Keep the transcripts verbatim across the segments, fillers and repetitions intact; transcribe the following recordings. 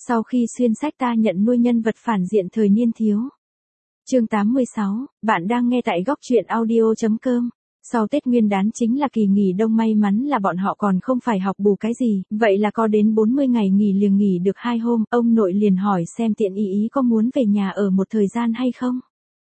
Sau khi xuyên sách ta nhận nuôi nhân vật phản diện thời niên thiếu. Chương tám mươi sáu, bạn đang nghe tại góc truyện audio chấm com. Sau Tết Nguyên đán chính là kỳ nghỉ đông, may mắn là bọn họ còn không phải học bù cái gì, vậy là có đến bốn mươi ngày nghỉ liền nghỉ được hai hôm, ông nội liền hỏi xem Tiện ý ý có muốn về nhà ở một thời gian hay không.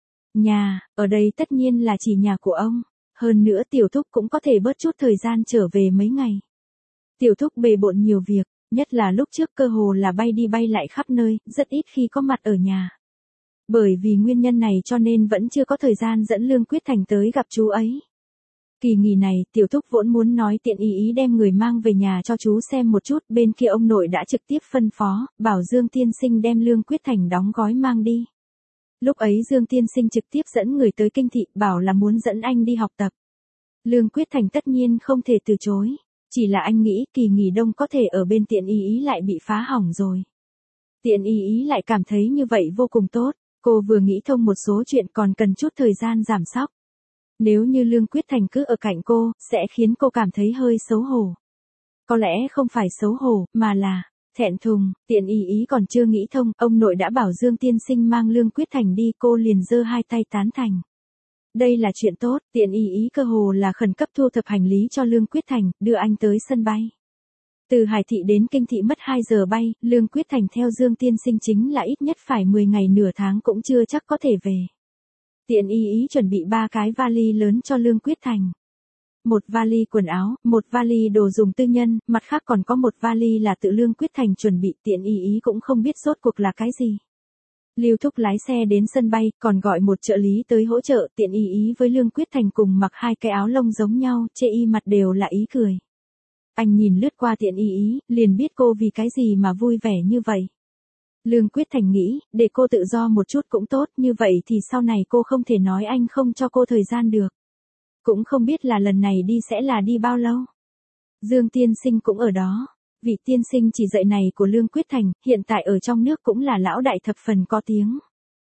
Nhà, ở đây tất nhiên là chỉ nhà của ông, hơn nữa Tiểu Thúc cũng có thể bớt chút thời gian trở về mấy ngày. Tiểu Thúc bề bộn nhiều việc, nhất là lúc trước cơ hồ là bay đi bay lại khắp nơi, rất ít khi có mặt ở nhà. Bởi vì nguyên nhân này cho nên vẫn chưa có thời gian dẫn Lương Quyết Thành tới gặp chú ấy. Kỳ nghỉ này, Tiểu Thúc vốn muốn nói Tiện ý ý đem người mang về nhà cho chú xem một chút, bên kia ông nội đã trực tiếp phân phó, bảo Dương tiên sinh đem Lương Quyết Thành đóng gói mang đi. Lúc ấy Dương tiên sinh trực tiếp dẫn người tới kinh thị, bảo là muốn dẫn anh đi học tập. Lương Quyết Thành tất nhiên không thể từ chối, chỉ là anh nghĩ kỳ nghỉ đông có thể ở bên Tiện ý ý lại bị phá hỏng rồi. Tiện ý ý lại cảm thấy như vậy vô cùng tốt, cô vừa nghĩ thông một số chuyện còn cần chút thời gian giảm sóc. Nếu như Lương Quyết Thành cứ ở cạnh cô, sẽ khiến cô cảm thấy hơi xấu hổ. Có lẽ không phải xấu hổ, mà là thẹn thùng. Tiện ý ý còn chưa nghĩ thông, ông nội đã bảo Dương tiên sinh mang Lương Quyết Thành đi, cô liền giơ hai tay tán thành. Đây là chuyện tốt, Tiện ý ý cơ hồ là khẩn cấp thu thập hành lý cho Lương Quyết Thành, đưa anh tới sân bay. Từ Hải Thị đến Kinh Thị mất hai giờ bay, Lương Quyết Thành theo Dương tiên sinh chính là ít nhất phải mười ngày nửa tháng cũng chưa chắc có thể về. Tiện ý ý chuẩn bị ba cái vali lớn cho Lương Quyết Thành. Một vali quần áo, một vali đồ dùng tư nhân, mặt khác còn có một vali là tự Lương Quyết Thành chuẩn bị, Tiện ý ý cũng không biết rốt cuộc là cái gì. Lưu Thúc lái xe đến sân bay, còn gọi một trợ lý tới hỗ trợ, Tiện ý ý với Lương Quyết Thành cùng mặc hai cái áo lông giống nhau, chê y mặt đều là ý cười. Anh nhìn lướt qua Tiện ý ý, liền biết cô vì cái gì mà vui vẻ như vậy. Lương Quyết Thành nghĩ, để cô tự do một chút cũng tốt, như vậy thì sau này cô không thể nói anh không cho cô thời gian được. Cũng không biết là lần này đi sẽ là đi bao lâu. Dương tiên sinh cũng ở đó. Vị tiên sinh chỉ dạy này của Lương Quyết Thành, hiện tại ở trong nước cũng là lão đại thập phần có tiếng.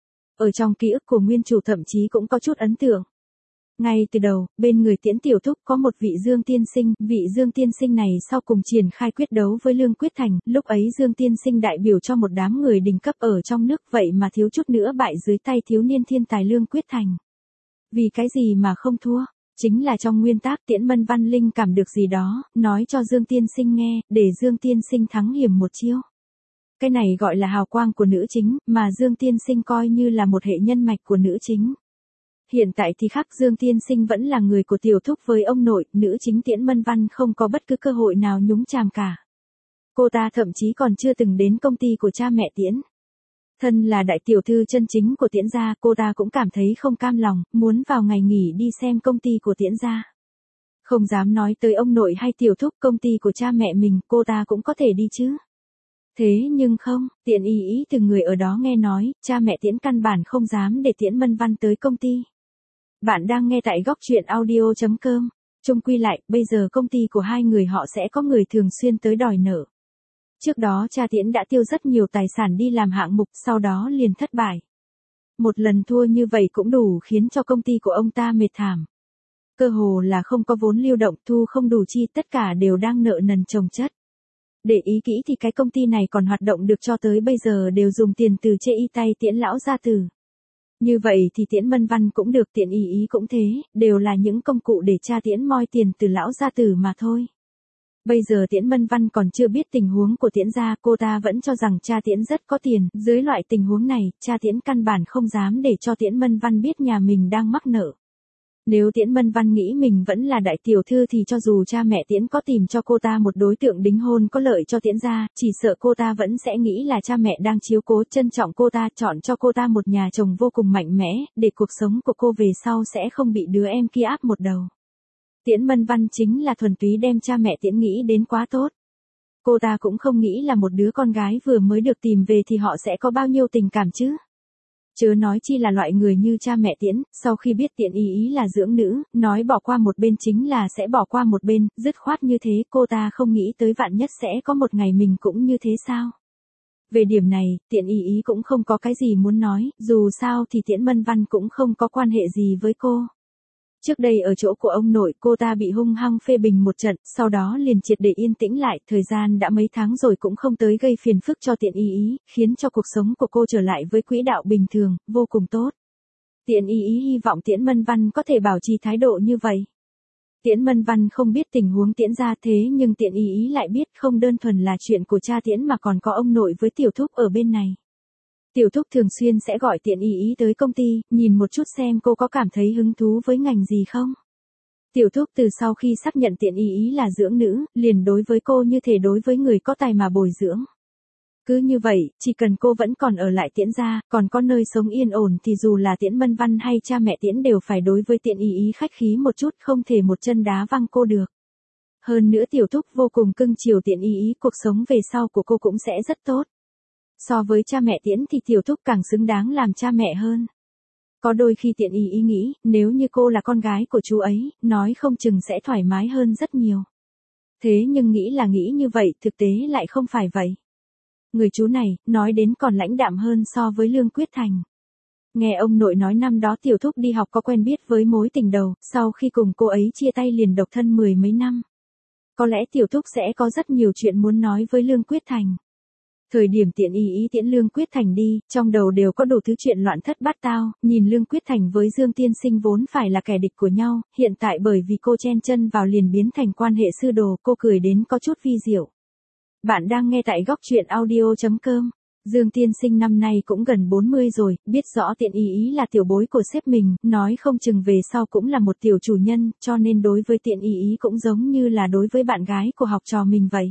Ở trong ký ức của nguyên chủ thậm chí cũng có chút ấn tượng. Ngay từ đầu, bên người Tiễn Tiểu Thúc có một vị Dương tiên sinh, vị Dương tiên sinh này sau cùng triển khai quyết đấu với Lương Quyết Thành, lúc ấy Dương tiên sinh đại biểu cho một đám người đỉnh cấp ở trong nước, vậy mà thiếu chút nữa bại dưới tay thiếu niên thiên tài Lương Quyết Thành. Vì cái gì mà không thua? Chính là trong nguyên tác Tiễn Mân Văn linh cảm được gì đó, nói cho Dương tiên sinh nghe, để Dương tiên sinh thắng hiểm một chiêu. Cái này gọi là hào quang của nữ chính, mà Dương tiên sinh coi như là một hệ nhân mạch của nữ chính. Hiện tại thì khác, Dương tiên sinh vẫn là người của Tiểu Thúc với ông nội, nữ chính Tiễn Mân Văn không có bất cứ cơ hội nào nhúng chàm cả. Cô ta thậm chí còn chưa từng đến công ty của cha mẹ Tiễn. Thân là đại tiểu thư chân chính của Tiễn gia, cô ta cũng cảm thấy không cam lòng, muốn vào ngày nghỉ đi xem công ty của Tiễn gia. Không dám nói tới ông nội hay Tiểu Thúc, công ty của cha mẹ mình, cô ta cũng có thể đi chứ. Thế nhưng không, Tiện ý ý từ người ở đó nghe nói, cha mẹ Tiễn căn bản không dám để Tiễn Mân Văn tới công ty. Bạn đang nghe tại góc truyện audio chấm com. Chung quy lại, bây giờ công ty của hai người họ sẽ có người thường xuyên tới đòi nợ. Trước đó cha Tiễn đã tiêu rất nhiều tài sản đi làm hạng mục, sau đó liền thất bại. Một lần thua như vậy cũng đủ khiến cho công ty của ông ta mệt thảm. Cơ hồ là không có vốn lưu động, thu không đủ chi, tất cả đều đang nợ nần chồng chất. Để ý kỹ thì cái công ty này còn hoạt động được cho tới bây giờ đều dùng tiền từ chê y tay Tiễn lão gia tử. Như vậy thì Tiễn Mân Văn cũng được, Tiện ý ý cũng thế, đều là những công cụ để cha Tiễn moi tiền từ lão gia tử mà thôi. Bây giờ Tiễn Mân Văn còn chưa biết tình huống của Tiễn gia, cô ta vẫn cho rằng cha Tiễn rất có tiền, dưới loại tình huống này, cha Tiễn căn bản không dám để cho Tiễn Mân Văn biết nhà mình đang mắc nợ. Nếu Tiễn Mân Văn nghĩ mình vẫn là đại tiểu thư thì cho dù cha mẹ Tiễn có tìm cho cô ta một đối tượng đính hôn có lợi cho Tiễn gia, chỉ sợ cô ta vẫn sẽ nghĩ là cha mẹ đang chiếu cố trân trọng cô ta, chọn cho cô ta một nhà chồng vô cùng mạnh mẽ, để cuộc sống của cô về sau sẽ không bị đứa em kia áp một đầu. Tiễn Mân Văn chính là thuần túy đem cha mẹ Tiễn nghĩ đến quá tốt. Cô ta cũng không nghĩ là một đứa con gái vừa mới được tìm về thì họ sẽ có bao nhiêu tình cảm chứ. Chớ nói chi là loại người như cha mẹ Tiễn, sau khi biết Tiện ý ý là dưỡng nữ, nói bỏ qua một bên chính là sẽ bỏ qua một bên, dứt khoát như thế, cô ta không nghĩ tới vạn nhất sẽ có một ngày mình cũng như thế sao. Về điểm này, Tiện ý ý cũng không có cái gì muốn nói, dù sao thì Tiễn Mân Văn cũng không có quan hệ gì với cô. Trước đây ở chỗ của ông nội cô ta bị hung hăng phê bình một trận, sau đó liền triệt để yên tĩnh lại, thời gian đã mấy tháng rồi cũng không tới gây phiền phức cho Tiện Y Y, khiến cho cuộc sống của cô trở lại với quỹ đạo bình thường, vô cùng tốt. Tiện Y Y hy vọng Tiễn Mân Văn có thể bảo trì thái độ như vậy. Tiễn Mân Văn không biết tình huống Tiễn gia thế nhưng Tiện Y Y lại biết không đơn thuần là chuyện của cha Tiễn mà còn có ông nội với Tiểu Thúc ở bên này. Tiểu Thúc thường xuyên sẽ gọi Tiện Y Y tới công ty, nhìn một chút xem cô có cảm thấy hứng thú với ngành gì không. Tiểu Thúc từ sau khi xác nhận Tiện Y Y là dưỡng nữ, liền đối với cô như thể đối với người có tài mà bồi dưỡng. Cứ như vậy, chỉ cần cô vẫn còn ở lại Tiễn gia, còn có nơi sống yên ổn thì dù là Tiễn Mân Văn hay cha mẹ Tiễn đều phải đối với Tiện Y Y khách khí một chút, không thể một chân đá văng cô được. Hơn nữa Tiểu Thúc vô cùng cưng chiều Tiện Y Y, cuộc sống về sau của cô cũng sẽ rất tốt. So với cha mẹ Tiễn thì Tiểu Thúc càng xứng đáng làm cha mẹ hơn. Có đôi khi Tiện Y Y nghĩ, nếu như cô là con gái của chú ấy, nói không chừng sẽ thoải mái hơn rất nhiều. Thế nhưng nghĩ là nghĩ như vậy, thực tế lại không phải vậy. Người chú này, nói đến còn lãnh đạm hơn so với Lương Quyết Thành. Nghe ông nội nói năm đó Tiểu Thúc đi học có quen biết với mối tình đầu, sau khi cùng cô ấy chia tay liền độc thân mười mấy năm. Có lẽ Tiểu Thúc sẽ có rất nhiều chuyện muốn nói với Lương Quyết Thành. Thời điểm Tiện Y Y tiễn Lương Quyết Thành đi, trong đầu đều có đủ thứ chuyện loạn thất bát tao, nhìn Lương Quyết Thành với Dương Tiên Sinh vốn phải là kẻ địch của nhau, hiện tại bởi vì cô chen chân vào liền biến thành quan hệ sư đồ, cô cười đến có chút vi diệu. Bạn đang nghe tại góc truyện audio chấm com. Dương Tiên Sinh năm nay cũng gần bốn mươi rồi, biết rõ Tiện Y Y là tiểu bối của sếp mình, nói không chừng về sau cũng là một tiểu chủ nhân, cho nên đối với Tiện Y Y cũng giống như là đối với bạn gái của học trò mình vậy.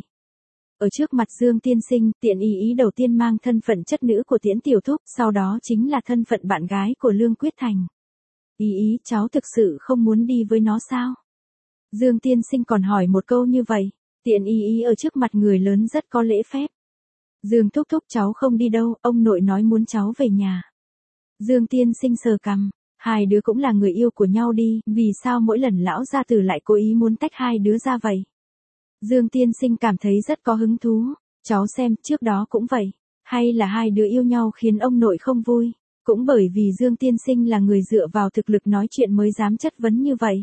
Ở trước mặt Dương Tiên Sinh, Tiện Y Y đầu tiên mang thân phận chất nữ của Tiễn Tiểu Thúc, sau đó chính là thân phận bạn gái của Lương Quyết Thành. Y Y, cháu thực sự không muốn đi với nó sao? Dương Tiên Sinh còn hỏi một câu như vậy. Tiện Y Y ở trước mặt người lớn rất có lễ phép. Dương Thúc Thúc, cháu không đi đâu, ông nội nói muốn cháu về nhà. Dương Tiên Sinh sờ cằm, hai đứa cũng là người yêu của nhau đi, vì sao mỗi lần lão gia tử lại cố ý muốn tách hai đứa ra vậy? Dương Tiên Sinh cảm thấy rất có hứng thú, cháu xem, trước đó cũng vậy, hay là hai đứa yêu nhau khiến ông nội không vui, cũng bởi vì Dương Tiên Sinh là người dựa vào thực lực nói chuyện mới dám chất vấn như vậy.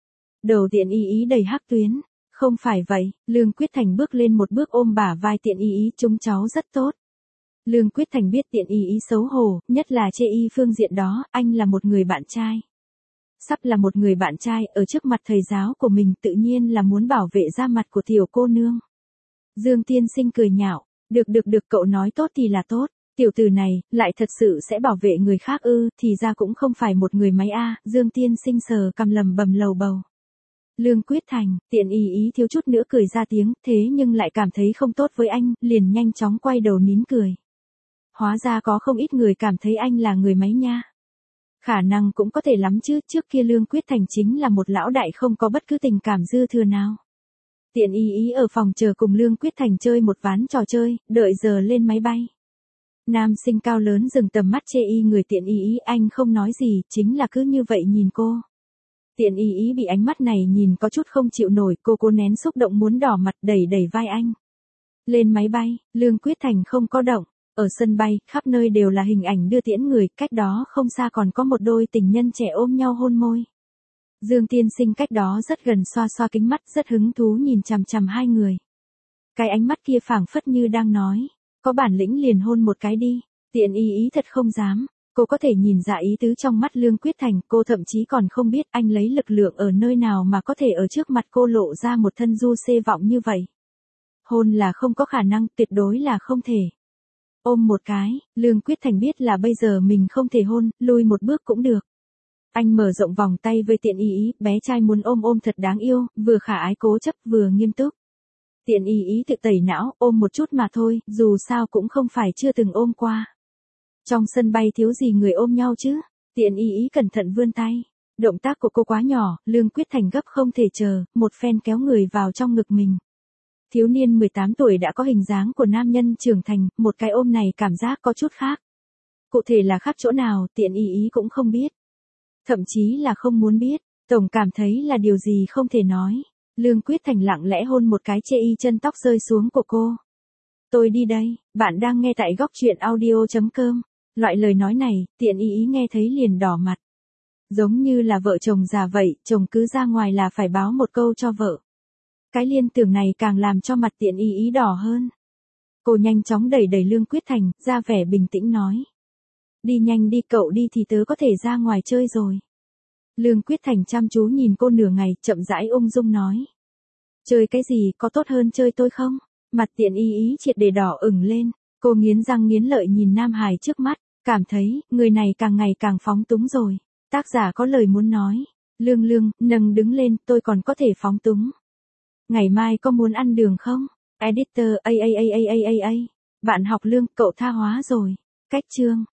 Đầu Tiện Y Y đầy hắc tuyến. Không phải vậy, Lương Quyết Thành bước lên một bước ôm bả vai Tiện Y Y, chúng cháu rất tốt. Lương Quyết Thành biết Tiện Y Y xấu hổ, nhất là chê y phương diện đó, anh là một người bạn trai. Sắp là một người bạn trai, ở trước mặt thầy giáo của mình tự nhiên là muốn bảo vệ da mặt của tiểu cô nương. Dương Tiên Sinh cười nhạo, được được được, cậu nói tốt thì là tốt, tiểu tử này, lại thật sự sẽ bảo vệ người khác ư, thì ra cũng không phải một người máy a. Dương Tiên Sinh sờ cằm lầm bầm lầu bầu. Lương Quyết Thành, Tiện Y Y thiếu chút nữa cười ra tiếng, thế nhưng lại cảm thấy không tốt với anh, liền nhanh chóng quay đầu nín cười. Hóa ra có không ít người cảm thấy anh là người máy nha. Khả năng cũng có thể lắm chứ, trước kia Lương Quyết Thành chính là một lão đại không có bất cứ tình cảm dư thừa nào. Tiện Y Y ở phòng chờ cùng Lương Quyết Thành chơi một ván trò chơi, đợi giờ lên máy bay. Nam sinh cao lớn dừng tầm mắt chê y người Tiện Y Y, anh không nói gì, chính là cứ như vậy nhìn cô. Tiện Y Y bị ánh mắt này nhìn có chút không chịu nổi, cô cố nén xúc động muốn đỏ mặt đẩy đẩy vai anh. Lên máy bay, Lương Quyết Thành không có động. Ở sân bay, khắp nơi đều là hình ảnh đưa tiễn người, cách đó không xa còn có một đôi tình nhân trẻ ôm nhau hôn môi. Dương Tiên Sinh cách đó rất gần xoa xoa kính mắt rất hứng thú nhìn chằm chằm hai người. Cái ánh mắt kia phảng phất như đang nói, có bản lĩnh liền hôn một cái đi. Tiện Y Y thật không dám. Cô có thể nhìn ra ý tứ trong mắt Lương Quyết Thành, cô thậm chí còn không biết anh lấy lực lượng ở nơi nào mà có thể ở trước mặt cô lộ ra một thân du xê vọng như vậy. Hôn là không có khả năng, tuyệt đối là không thể. Ôm một cái, Lương Quyết Thành biết là bây giờ mình không thể hôn, lùi một bước cũng được. Anh mở rộng vòng tay với Tiện Y Y, bé trai muốn ôm ôm thật đáng yêu, vừa khả ái cố chấp vừa nghiêm túc. Tiện Y Y tự tẩy não, ôm một chút mà thôi, dù sao cũng không phải chưa từng ôm qua. Trong sân bay thiếu gì người ôm nhau chứ? Tiện Y Y cẩn thận vươn tay. Động tác của cô quá nhỏ, Lương Quyết Thành gấp không thể chờ, một phen kéo người vào trong ngực mình. Thiếu niên mười tám tuổi đã có hình dáng của nam nhân trưởng thành, một cái ôm này cảm giác có chút khác. Cụ thể là khác chỗ nào, Tiện Y Y cũng không biết. Thậm chí là không muốn biết, tổng cảm thấy là điều gì không thể nói. Lương Quyết Thành lặng lẽ hôn một cái chê y chân tóc rơi xuống của cô. Tôi đi đây, bạn đang nghe tại góc truyện audio chấm com. Loại lời nói này, Tiện Y Y nghe thấy liền đỏ mặt. Giống như là vợ chồng già vậy, chồng cứ ra ngoài là phải báo một câu cho vợ. Cái liên tưởng này càng làm cho mặt Tiện Y Y đỏ hơn. Cô nhanh chóng đẩy đẩy Lương Quyết Thành, ra vẻ bình tĩnh nói. Đi nhanh đi cậu đi thì tớ có thể ra ngoài chơi rồi. Lương Quyết Thành chăm chú nhìn cô nửa ngày, chậm rãi ung dung nói. Chơi cái gì, có tốt hơn chơi tôi không? Mặt Tiện Y Y triệt để đỏ ửng lên, cô nghiến răng nghiến lợi nhìn Nam Hải trước mắt, cảm thấy, người này càng ngày càng phóng túng rồi. Tác giả có lời muốn nói. Lương Lương, nâng đứng lên, tôi còn có thể phóng túng. Ngày mai có muốn ăn đường không? Editor, a a a a a a a. Bạn học Lương, cậu tha hóa rồi. Cách chương.